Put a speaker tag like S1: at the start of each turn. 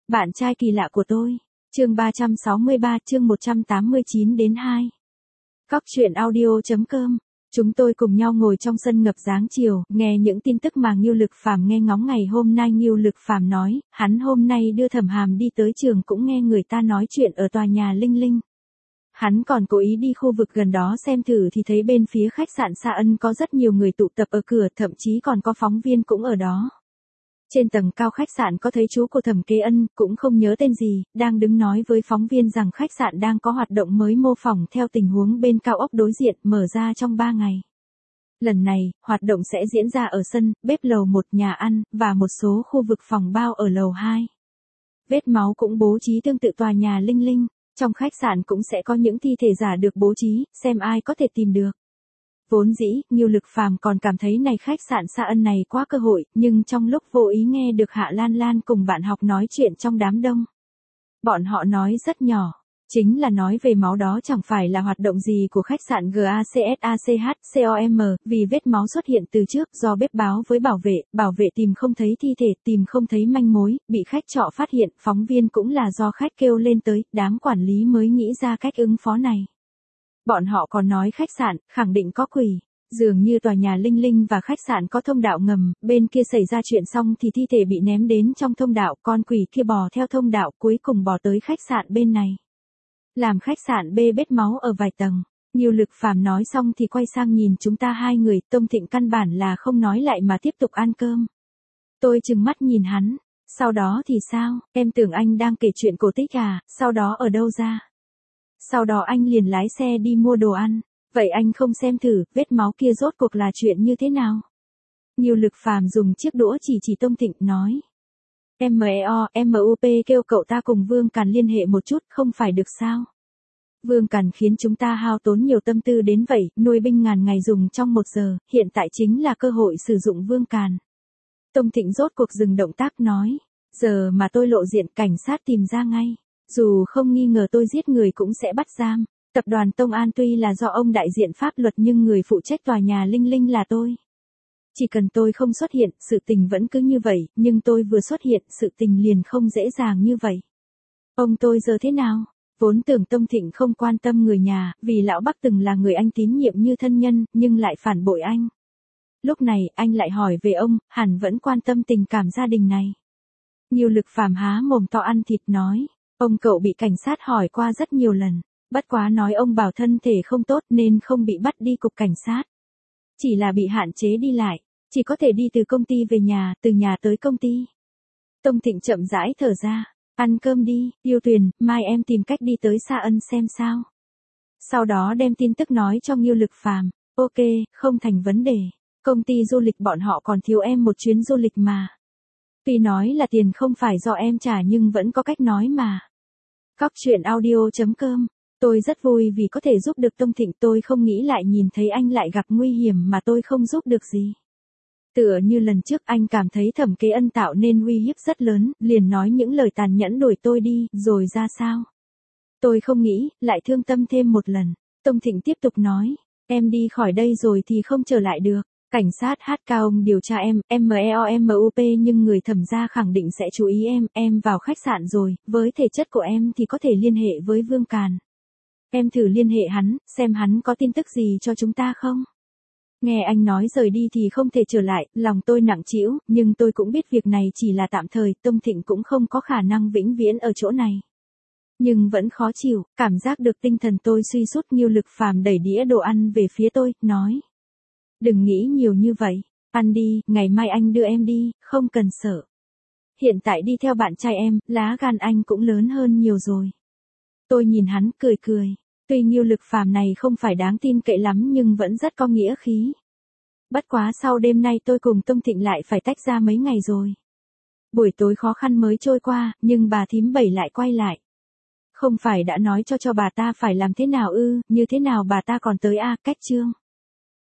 S1: Bạn trai kỳ lạ của tôi. Chương 363, chương 189 đến 2. Cóc truyện audio.com. Chúng tôi cùng nhau ngồi trong sân ngập dáng chiều, nghe những tin tức mà Ngưu Lực Phàm nghe ngóng ngày hôm nay. Ngưu Lực Phàm nói, hắn hôm nay đưa Thẩm Hàm đi tới trường cũng nghe người ta nói chuyện ở tòa nhà Linh Linh. Hắn còn cố ý đi khu vực gần đó xem thử thì thấy bên phía khách sạn Sa Ân có rất nhiều người tụ tập ở cửa, thậm chí còn có phóng viên cũng ở đó. Trên tầng cao khách sạn có thấy chú của Thẩm Kế Ân, cũng không nhớ tên gì, đang đứng nói với phóng viên rằng khách sạn đang có hoạt động mới mô phỏng theo tình huống bên cao ốc đối diện, mở ra trong 3 ngày. Lần này, hoạt động sẽ diễn ra ở sân, bếp lầu 1, nhà ăn, và một số khu vực phòng bao ở lầu 2. Vết máu cũng bố trí tương tự tòa nhà Linh Linh, trong khách sạn cũng sẽ có những thi thể giả được bố trí, xem ai có thể tìm được. Vốn dĩ, Ngưu Lực Phàm còn cảm thấy này khách sạn Sa Ân này quá cơ hội, nhưng trong lúc vô ý nghe được Hạ Lan Lan cùng bạn học nói chuyện trong đám đông. Bọn họ nói rất nhỏ, chính là nói về máu đó chẳng phải là hoạt động gì của khách sạn GACSACHCOM, vì vết máu xuất hiện từ trước do bếp báo với bảo vệ tìm không thấy thi thể, tìm không thấy manh mối, bị khách trọ phát hiện, phóng viên cũng là do khách kêu lên tới, đám quản lý mới nghĩ ra cách ứng phó này. Bọn họ còn nói khách sạn, khẳng định có quỷ. Dường như tòa nhà Linh Linh và khách sạn có thông đạo ngầm, bên kia xảy ra chuyện xong thì thi thể bị ném đến trong thông đạo, con quỷ kia bò theo thông đạo cuối cùng bò tới khách sạn bên này. Làm khách sạn bê bết máu ở vài tầng. Ngưu Lực Phàm nói xong thì quay sang nhìn chúng ta hai người, Tông Thịnh căn bản là không nói lại mà tiếp tục ăn cơm. Tôi trừng mắt nhìn hắn, sau đó thì sao, em tưởng anh đang kể chuyện cổ tích à, sau đó ở đâu ra? Sau đó anh liền lái xe đi mua đồ ăn. Vậy anh không xem thử, vết máu kia rốt cuộc là chuyện như thế nào? Ngưu Lực Phàm dùng chiếc đũa chỉ Tông Thịnh, nói. MUP kêu cậu ta cùng Vương Càn liên hệ một chút, không phải được sao? Vương Càn khiến chúng ta hao tốn nhiều tâm tư đến vậy, nuôi binh ngàn ngày dùng trong 1 giờ, hiện tại chính là cơ hội sử dụng Vương Càn. Tông Thịnh rốt cuộc dừng động tác, nói. Giờ mà tôi lộ diện, cảnh sát tìm ra ngay. Dù không nghi ngờ tôi giết người cũng sẽ bắt giam. Tập đoàn Tông An tuy là do ông đại diện pháp luật nhưng người phụ trách tòa nhà Linh Linh là tôi. Chỉ cần tôi không xuất hiện, sự tình vẫn cứ như vậy, nhưng tôi vừa xuất hiện, sự tình liền không dễ dàng như vậy. Ông tôi giờ thế nào? Vốn tưởng Tông Thịnh không quan tâm người nhà, vì lão Bắc từng là người anh tín nhiệm như thân nhân, nhưng lại phản bội anh. Lúc này, anh lại hỏi về ông, hẳn vẫn quan tâm tình cảm gia đình này. Ngưu Lực Phàm há mồm to ăn thịt, nói. Ông cậu bị cảnh sát hỏi qua rất nhiều lần. Bất quá nói ông bảo thân thể không tốt nên không bị bắt đi cục cảnh sát. Chỉ là bị hạn chế đi lại, chỉ có thể đi từ công ty về nhà, từ nhà tới công ty. Tông Thịnh chậm rãi thở ra, ăn cơm đi, Yêu Tuyền, mai em tìm cách đi tới Sa Ân xem sao. Sau đó đem tin tức nói cho Ngưu Lực Phàm, ok, không thành vấn đề, công ty du lịch bọn họ còn thiếu em một chuyến du lịch mà. Tuy nói là tiền không phải do em trả nhưng vẫn có cách nói mà. Cóc truyện audio.com. Tôi rất vui vì có thể giúp được Tông Thịnh, tôi không nghĩ lại nhìn thấy anh lại gặp nguy hiểm mà tôi không giúp được gì. Tựa như lần trước anh cảm thấy Thẩm Kế Ân tạo nên uy hiếp rất lớn, liền nói những lời tàn nhẫn đuổi tôi đi, rồi ra sao? Tôi không nghĩ, lại thương tâm thêm một lần. Tông Thịnh tiếp tục nói, em đi khỏi đây rồi thì không trở lại được. Cảnh sát HK điều tra em, MEOMUP nhưng người Thẩm gia khẳng định sẽ chú ý em vào khách sạn rồi, với thể chất của em thì có thể liên hệ với Vương Càn. Em thử liên hệ hắn, xem hắn có tin tức gì cho chúng ta không? Nghe anh nói rời đi thì không thể trở lại, lòng tôi nặng trĩu, nhưng tôi cũng biết việc này chỉ là tạm thời, Tông Thịnh cũng không có khả năng vĩnh viễn ở chỗ này. Nhưng vẫn khó chịu, cảm giác được tinh thần tôi suy sút. Ngưu Lực Phàm đẩy đĩa đồ ăn về phía tôi, nói. Đừng nghĩ nhiều như vậy, ăn đi, ngày mai anh đưa em đi, không cần sợ. Hiện tại đi theo bạn trai em, lá gan anh cũng lớn hơn nhiều rồi. Tôi nhìn hắn, cười. Tuy Ngưu Lực Phàm này không phải đáng tin cậy lắm nhưng vẫn rất có nghĩa khí. Bất quá sau đêm nay tôi cùng Tông Thịnh lại phải tách ra mấy ngày rồi. Buổi tối khó khăn mới trôi qua, nhưng bà thím Bảy lại quay lại. Không phải đã nói cho bà ta phải làm thế nào ư, như thế nào bà ta còn tới a, cách chương.